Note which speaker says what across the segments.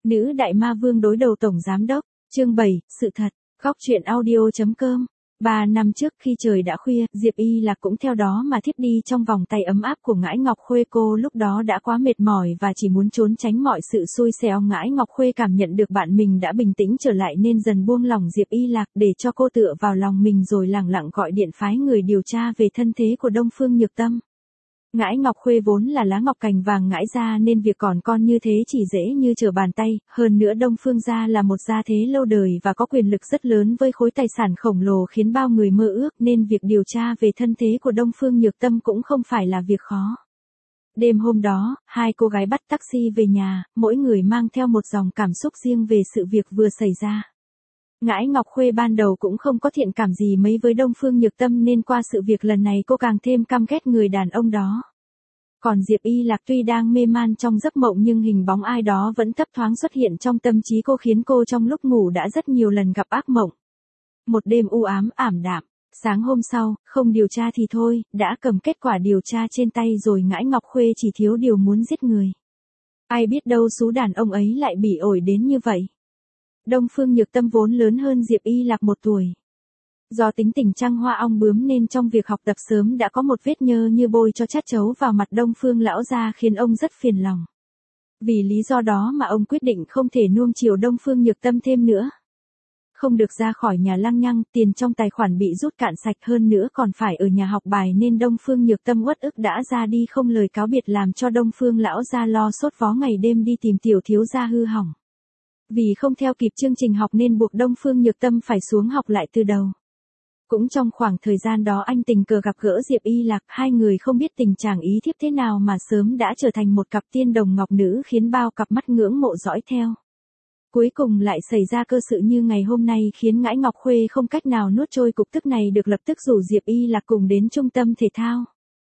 Speaker 1: Nữ đại ma vương đối đầu tổng giám đốc, chương 7, sự thật, góc truyện audio.com. 3 năm trước khi trời đã khuya, Diệp Y Lạc cũng theo đó mà thiếp đi trong vòng tay ấm áp của Ngãi Ngọc Khuê. Cô lúc đó đã quá mệt mỏi và chỉ muốn trốn tránh mọi sự xui xẻo. Ngãi Ngọc Khuê cảm nhận được bạn mình đã bình tĩnh trở lại nên dần buông lỏng Diệp Y Lạc để cho cô tựa vào lòng mình, rồi lẳng lặng gọi điện phái người điều tra về thân thế của Đông Phương Nhược Tâm. Ngãi Ngọc Khuê vốn là lá ngọc cành vàng Ngãi gia nên việc còn con như thế chỉ dễ như trở bàn tay, hơn nữa Đông Phương gia là một gia thế lâu đời và có quyền lực rất lớn với khối tài sản khổng lồ khiến bao người mơ ước, nên việc điều tra về thân thế của Đông Phương Nhược Tâm cũng không phải là việc khó. Đêm hôm đó, hai cô gái bắt taxi về nhà, mỗi người mang theo một dòng cảm xúc riêng về sự việc vừa xảy ra. Ngãi Ngọc Khuê ban đầu cũng không có thiện cảm gì mấy với Đông Phương Nhược Tâm nên qua sự việc lần này cô càng thêm căm ghét người đàn ông đó. Còn Diệp Y Lạc tuy đang mê man trong giấc mộng nhưng hình bóng ai đó vẫn thấp thoáng xuất hiện trong tâm trí cô, khiến cô trong lúc ngủ đã rất nhiều lần gặp ác mộng. Một đêm u ám ảm đạm, sáng hôm sau, không điều tra thì thôi, đã cầm kết quả điều tra trên tay rồi, Ngãi Ngọc Khuê chỉ thiếu điều muốn giết người. Ai biết đâu số đàn ông ấy lại bị ổi đến như vậy. Đông Phương Nhược Tâm vốn lớn hơn Diệp Y Lạc 1 tuổi. Do tính tình trăng hoa ong bướm nên trong việc học tập sớm đã có một vết nhơ như bôi cho chát chấu vào mặt Đông Phương lão gia, khiến ông rất phiền lòng. Vì lý do đó mà ông quyết định không thể nuông chiều Đông Phương Nhược Tâm thêm nữa. Không được ra khỏi nhà lăng nhăng, tiền trong tài khoản bị rút cạn sạch, hơn nữa còn phải ở nhà học bài nên Đông Phương Nhược Tâm uất ức đã ra đi không lời cáo biệt, làm cho Đông Phương lão gia lo sốt vó ngày đêm đi tìm tiểu thiếu gia hư hỏng. Vì không theo kịp chương trình học nên buộc Đông Phương Nhược Tâm phải xuống học lại từ đầu. Cũng trong khoảng thời gian đó anh tình cờ gặp gỡ Diệp Y Lạc, hai người không biết tình trạng ý thiếp thế nào mà sớm đã trở thành một cặp tiên đồng ngọc nữ, khiến bao cặp mắt ngưỡng mộ dõi theo. Cuối cùng lại xảy ra cơ sự như ngày hôm nay, khiến Ngãi Ngọc Khuê không cách nào nuốt trôi cục tức này được, lập tức rủ Diệp Y Lạc cùng đến trung tâm thể thao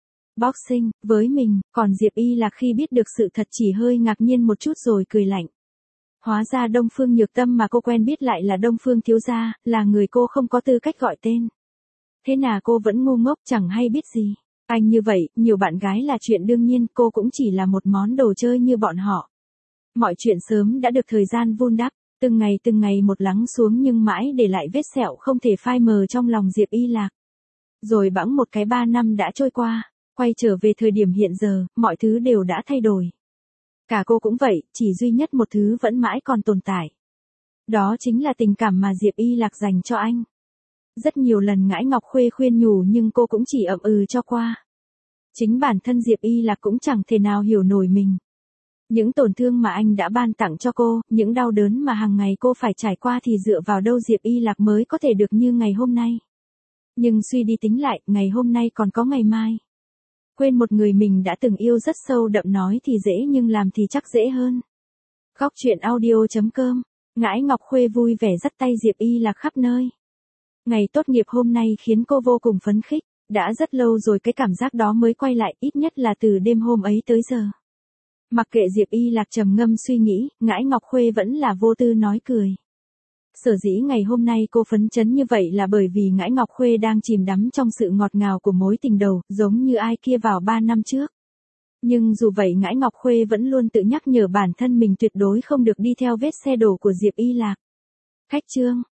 Speaker 1: boxing với mình, còn Diệp Y Lạc khi biết được sự thật chỉ hơi ngạc nhiên một chút rồi cười lạnh. Hóa ra Đông Phương Nhược Tâm mà cô quen biết lại là Đông Phương thiếu gia, là người cô không có tư cách gọi tên. Thế nào cô vẫn ngu ngốc chẳng hay biết gì. Anh như vậy, nhiều bạn gái là chuyện đương nhiên, cô cũng chỉ là một món đồ chơi như bọn họ. Mọi chuyện sớm đã được thời gian vun đắp, từng ngày một lắng xuống nhưng mãi để lại vết sẹo không thể phai mờ trong lòng Diệp Y Lạc. Rồi bẵng một cái 3 năm đã trôi qua, quay trở về thời điểm hiện giờ, mọi thứ đều đã thay đổi. Cả cô cũng vậy, chỉ duy nhất một thứ vẫn mãi còn tồn tại. Đó chính là tình cảm mà Diệp Y Lạc dành cho anh. Rất nhiều lần Ngãi Ngọc Khuê khuyên nhủ nhưng cô cũng chỉ ậm ừ cho qua. Chính bản thân Diệp Y Lạc cũng chẳng thể nào hiểu nổi mình. Những tổn thương mà anh đã ban tặng cho cô, những đau đớn mà hàng ngày cô phải trải qua thì dựa vào đâu Diệp Y Lạc mới có thể được như ngày hôm nay. Nhưng suy đi tính lại, ngày hôm nay còn có ngày mai. Quên một người mình đã từng yêu rất sâu đậm, nói thì dễ nhưng làm thì chắc dễ hơn. Góc truyện audio.com. Ngãi Ngọc Khuê vui vẻ dắt tay Diệp Y Lạc khắp nơi. Ngày tốt nghiệp hôm nay khiến cô vô cùng phấn khích, đã rất lâu rồi cái cảm giác đó mới quay lại, ít nhất là từ đêm hôm ấy tới giờ. Mặc kệ Diệp Y Lạc trầm ngâm suy nghĩ, Ngãi Ngọc Khuê vẫn là vô tư nói cười. Sở dĩ ngày hôm nay cô phấn chấn như vậy là bởi vì Ngãi Ngọc Khuê đang chìm đắm trong sự ngọt ngào của mối tình đầu, giống như ai kia vào 3 năm trước. Nhưng dù vậy Ngãi Ngọc Khuê vẫn luôn tự nhắc nhở bản thân mình tuyệt đối không được đi theo vết xe đổ của Diệp Y Lạc. Khách chương.